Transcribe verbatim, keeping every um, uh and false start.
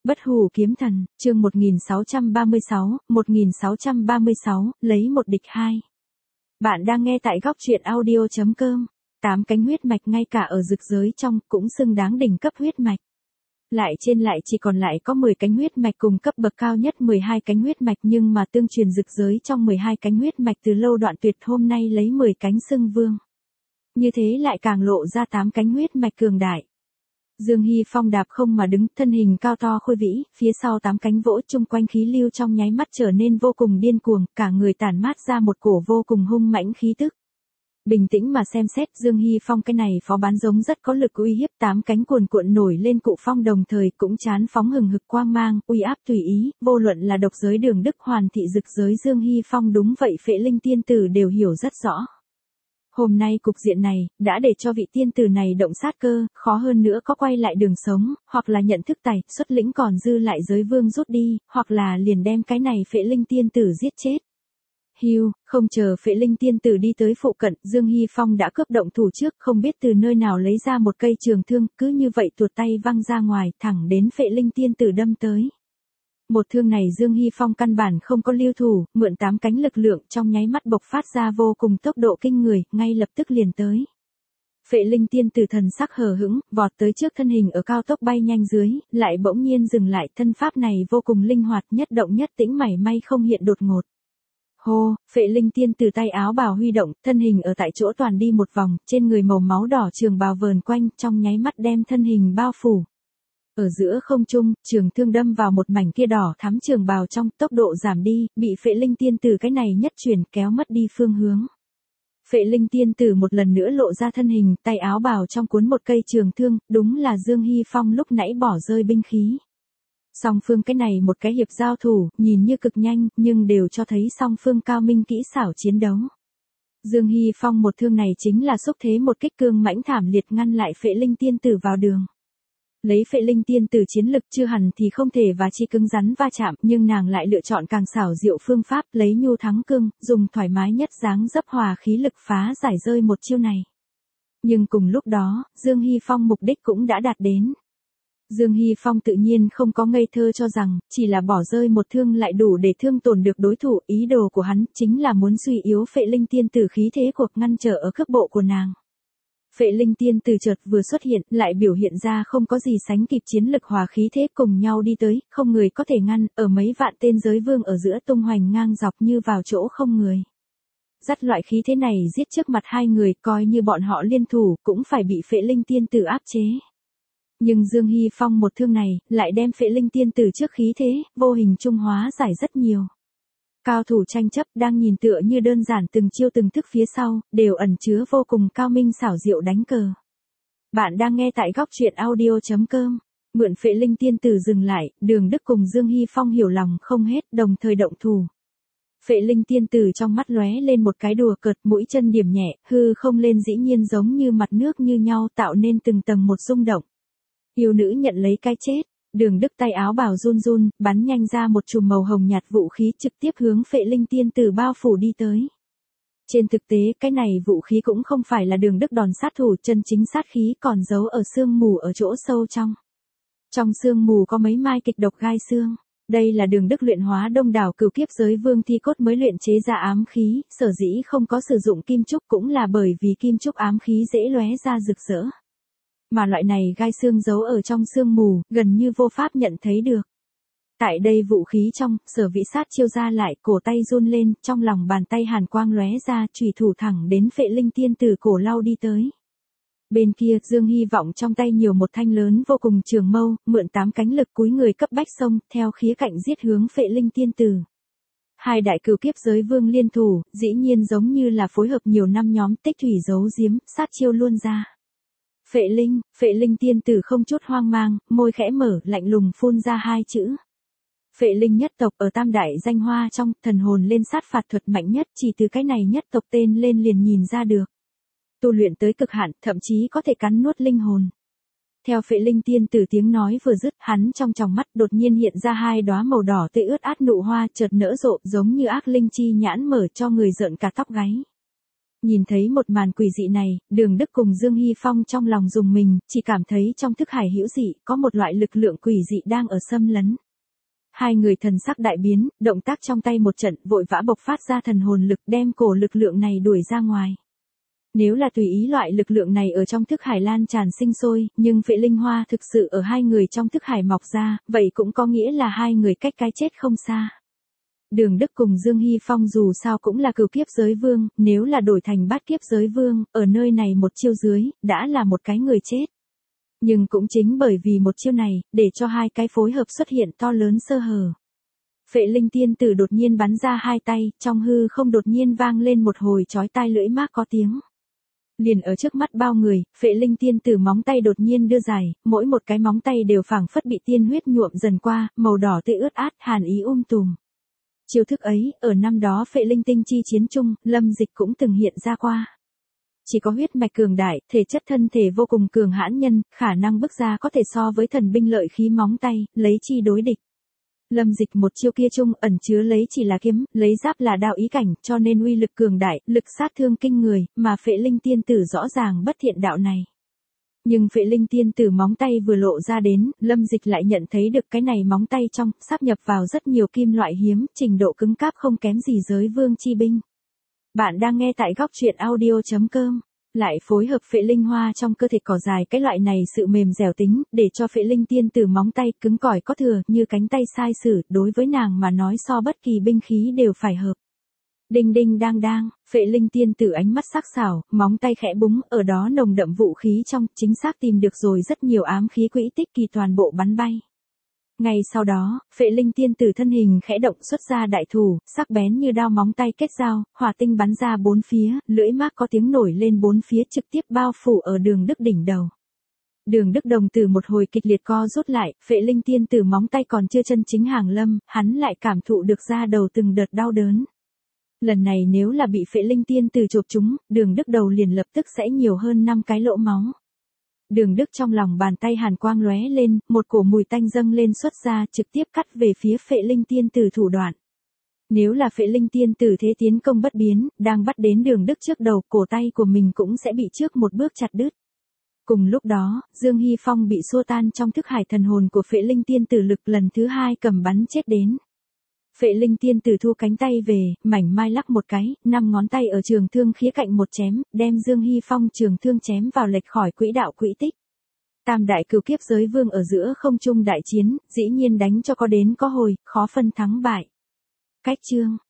Bất hủ kiếm thần, chương một nghìn sáu trăm ba mươi sáu, một nghìn sáu trăm ba mươi sáu, lấy một địch hai. Bạn đang nghe tại góc truyện audio chấm com. Tám cánh huyết mạch ngay cả ở dực giới trong cũng xứng đáng đỉnh cấp huyết mạch. Lại trên lại chỉ còn lại có mười cánh huyết mạch cùng cấp bậc cao nhất mười hai cánh huyết mạch, nhưng mà tương truyền dực giới trong mười hai cánh huyết mạch từ lâu đoạn tuyệt, hôm nay lấy mười cánh xưng vương. Như thế lại càng lộ ra tám cánh huyết mạch cường đại. Dương Hy Phong đạp không mà đứng, thân hình cao to khôi vĩ, phía sau tám cánh vỗ chung quanh khí lưu trong nháy mắt trở nên vô cùng điên cuồng, cả người tản mát ra một cổ vô cùng hung mãnh khí tức. Bình tĩnh mà xem xét, Dương Hy Phong cái này phó bán giống rất có lực uy hiếp, tám cánh cuồn cuộn nổi lên cụ phong, đồng thời cũng chán phóng hừng hực quang mang, uy áp tùy ý, vô luận là độc giới Đường Đức, Hoàn thị dực giới Dương Hy Phong, đúng vậy Phệ Linh tiên tử đều hiểu rất rõ. Hôm nay cục diện này, đã để cho vị tiên tử này động sát cơ, khó hơn nữa có quay lại đường sống, hoặc là nhận thức tài, xuất lĩnh còn dư lại giới vương rút đi, hoặc là liền đem cái này Phệ Linh tiên tử giết chết. Hiu, không chờ Phệ Linh tiên tử đi tới phụ cận, Dương Hy Phong đã cướp động thủ trước, không biết từ nơi nào lấy ra một cây trường thương, cứ như vậy tuột tay văng ra ngoài, thẳng đến Phệ Linh tiên tử đâm tới. Một thương này Dương Hy Phong căn bản không có lưu thủ, mượn tám cánh lực lượng trong nháy mắt bộc phát ra vô cùng tốc độ kinh người, ngay lập tức liền tới. Phệ Linh tiên tử thần sắc hờ hững, vọt tới trước, thân hình ở cao tốc bay nhanh dưới, lại bỗng nhiên dừng lại, thân pháp này vô cùng linh hoạt, nhất động nhất tĩnh, mảy may không hiện đột ngột. Hô, Phệ Linh tiên tử tay áo bào huy động, thân hình ở tại chỗ toàn đi một vòng, trên người màu máu đỏ trường bào vờn quanh, trong nháy mắt đem thân hình bao phủ. Ở giữa không trung, trường thương đâm vào một mảnh kia đỏ thắm trường bào trong, tốc độ giảm đi, bị Phệ Linh tiên tử cái này nhất chuyển kéo mất đi phương hướng. Phệ Linh tiên tử một lần nữa lộ ra thân hình, tay áo bào trong cuốn một cây trường thương, đúng là Dương Hy Phong lúc nãy bỏ rơi binh khí. Song phương cái này một cái hiệp giao thủ, nhìn như cực nhanh, nhưng đều cho thấy song phương cao minh kỹ xảo chiến đấu. Dương Hy Phong một thương này chính là xúc thế một kích cương mãnh thảm liệt, ngăn lại Phệ Linh tiên tử vào đường. Lấy Phệ Linh tiên tử chiến lực chưa hẳn thì không thể và chi cứng rắn va chạm, nhưng nàng lại lựa chọn càng xảo diệu phương pháp, lấy nhu thắng cương, dùng thoải mái nhất dáng dấp hòa khí lực phá giải rơi một chiêu này. Nhưng cùng lúc đó, Dương Hy Phong mục đích cũng đã đạt đến. Dương Hy Phong tự nhiên không có ngây thơ cho rằng, chỉ là bỏ rơi một thương lại đủ để thương tổn được đối thủ, ý đồ của hắn chính là muốn suy yếu Phệ Linh tiên tử khí thế cuộc, ngăn trở ở cước bộ của nàng. Phệ Linh tiên tử chợt vừa xuất hiện, lại biểu hiện ra không có gì sánh kịp chiến lực hòa khí thế, cùng nhau đi tới, không người có thể ngăn, ở mấy vạn tên giới vương ở giữa tung hoành ngang dọc như vào chỗ không người. Dắt loại khí thế này giết trước mặt hai người, coi như bọn họ liên thủ, cũng phải bị Phệ Linh tiên tử áp chế. Nhưng Dương Hy Phong một thương này, lại đem Phệ Linh tiên tử trước khí thế, vô hình trung hóa giải rất nhiều. Cao thủ tranh chấp đang nhìn tựa như đơn giản, từng chiêu từng thức phía sau, đều ẩn chứa vô cùng cao minh xảo diệu đánh cờ. Bạn đang nghe tại góc truyện audio chấm com. Mượn Phệ Linh tiên tử dừng lại, Đường Đức cùng Dương Hy Phong hiểu lòng không hết, đồng thời động thủ. Phệ Linh tiên tử trong mắt lóe lên một cái đùa cợt, mũi chân điểm nhẹ, hư không lên dĩ nhiên giống như mặt nước như nhau, tạo nên từng tầng một rung động. Yêu nữ nhận lấy cái chết. Đường Đức tay áo bào run run, bắn nhanh ra một chùm màu hồng nhạt vũ khí, trực tiếp hướng Phệ Linh tiên tử bao phủ đi tới. Trên thực tế, cái này vũ khí cũng không phải là Đường Đức đòn sát thủ, chân chính sát khí còn giấu ở sương mù ở chỗ sâu trong. Trong sương mù có mấy mai kịch độc gai xương. Đây là Đường Đức luyện hóa đông đảo cửu kiếp giới vương thi cốt mới luyện chế ra ám khí, sở dĩ không có sử dụng kim trúc cũng là bởi vì kim trúc ám khí dễ lóe ra rực rỡ. Mà loại này gai xương giấu ở trong sương mù, gần như vô pháp nhận thấy được. Tại đây vũ khí trong, Sở Vĩ sát chiêu ra lại, cổ tay run lên, trong lòng bàn tay hàn quang lóe ra, chủy thủ thẳng đến Phệ Linh tiên tử cổ lao đi tới. Bên kia, Dương Hy Vọng trong tay nhiều một thanh lớn vô cùng trường mâu, mượn tám cánh lực cúi người cấp bách xông, theo khía cạnh giết hướng Phệ Linh tiên tử. Hai đại cửu kiếp giới vương liên thủ, dĩ nhiên giống như là phối hợp nhiều năm nhóm tích thủy giấu giếm, sát chiêu luôn ra. Phệ Linh, Phệ Linh tiên tử không chút hoang mang, môi khẽ mở, lạnh lùng phun ra hai chữ. Phệ Linh nhất tộc ở tam đại danh hoa trong, thần hồn lên sát phạt thuật mạnh nhất, chỉ từ cái này nhất tộc tên lên liền nhìn ra được. Tu luyện tới cực hạn, thậm chí có thể cắn nuốt linh hồn. Theo Phệ Linh tiên tử tiếng nói vừa dứt, hắn trong tròng mắt đột nhiên hiện ra hai đóa màu đỏ tươi ướt át nụ hoa, chợt nở rộ, giống như ác linh chi nhãn mở cho người rợn cả tóc gáy. Nhìn thấy một màn quỷ dị này, Đường Đức cùng Dương Hy Phong trong lòng rùng mình, chỉ cảm thấy trong thức hải hữu dị, có một loại lực lượng quỷ dị đang ở xâm lấn. Hai người thần sắc đại biến, động tác trong tay một trận, vội vã bộc phát ra thần hồn lực đem cổ lực lượng này đuổi ra ngoài. Nếu là tùy ý loại lực lượng này ở trong thức hải lan tràn sinh sôi, nhưng phệ linh hoa thực sự ở hai người trong thức hải mọc ra, vậy cũng có nghĩa là hai người cách cái chết không xa. Đường Đức cùng Dương Hy Phong dù sao cũng là cửu kiếp giới vương, nếu là đổi thành bát kiếp giới vương, ở nơi này một chiêu dưới, đã là một cái người chết. Nhưng cũng chính bởi vì một chiêu này, để cho hai cái phối hợp xuất hiện to lớn sơ hở. Phệ linh tiên tử đột nhiên bắn ra hai tay, trong hư không đột nhiên vang lên một hồi chói tai lưỡi mác có tiếng. Liền ở trước mắt bao người, phệ linh tiên tử móng tay đột nhiên đưa dài, mỗi một cái móng tay đều phảng phất bị tiên huyết nhuộm dần qua, màu đỏ tươi ướt át, hàn ý um tùm. Chiêu thức ấy, ở năm đó phệ linh tinh chi chiến chung, Lâm Dịch cũng từng hiện ra qua. Chỉ có huyết mạch cường đại, thể chất thân thể vô cùng cường hãn nhân, khả năng bước ra có thể so với thần binh lợi khí móng tay, lấy chi đối địch. Lâm Dịch một chiêu kia chung ẩn chứa lấy chỉ là kiếm, lấy giáp là đạo ý cảnh, cho nên uy lực cường đại, lực sát thương kinh người, mà phệ linh tiên tử rõ ràng bất thiện đạo này. Nhưng phệ linh tiên tử móng tay vừa lộ ra đến, Lâm Dịch lại nhận thấy được cái này móng tay trong, sáp nhập vào rất nhiều kim loại hiếm, trình độ cứng cáp không kém gì giới vương chi binh. Bạn đang nghe tại góc truyện audio chấm com. Lại phối hợp phệ linh hoa trong cơ thể cỏ dài cái loại này sự mềm dẻo tính, để cho phệ linh tiên tử móng tay cứng cỏi có thừa, như cánh tay sai sử, đối với nàng mà nói so bất kỳ binh khí đều phải hợp. Đinh đinh đang đang, phệ linh tiên tử ánh mắt sắc sảo, móng tay khẽ búng, ở đó nồng đậm vũ khí trong, chính xác tìm được rồi rất nhiều ám khí quỹ tích kỳ toàn bộ bắn bay. Ngay sau đó, phệ linh tiên tử thân hình khẽ động xuất ra đại thủ, sắc bén như đao móng tay kết giao, hỏa tinh bắn ra bốn phía, lưỡi mác có tiếng nổi lên bốn phía trực tiếp bao phủ ở Đường Đức đỉnh đầu. Đường Đức đồng tử một hồi kịch liệt co rút lại, phệ linh tiên tử móng tay còn chưa chân chính hàng lâm, hắn lại cảm thụ được ra đầu từng đợt đau đớn. Lần này nếu là bị phệ linh tiên tử chộp chúng, Đường Đức đầu liền lập tức sẽ nhiều hơn năm cái lỗ máu. Đường Đức trong lòng bàn tay hàn quang lóe lên, một cổ mùi tanh dâng lên xuất ra trực tiếp cắt về phía phệ linh tiên tử thủ đoạn. Nếu là phệ linh tiên tử thế tiến công bất biến, đang bắt đến Đường Đức trước đầu, cổ tay của mình cũng sẽ bị trước một bước chặt đứt. Cùng lúc đó, Dương Hy Phong bị xua tan trong thức hải thần hồn của phệ linh tiên tử lực lần thứ hai cầm bắn chết đến. Phệ linh tiên tử thu cánh tay về, mảnh mai lắc một cái, năm ngón tay ở trường thương khía cạnh một chém, đem Dương Hy Phong trường thương chém vào lệch khỏi quỹ đạo quỹ tích. Tam đại cửu kiếp giới vương ở giữa không trung đại chiến, dĩ nhiên đánh cho có đến có hồi, khó phân thắng bại. Cách chương,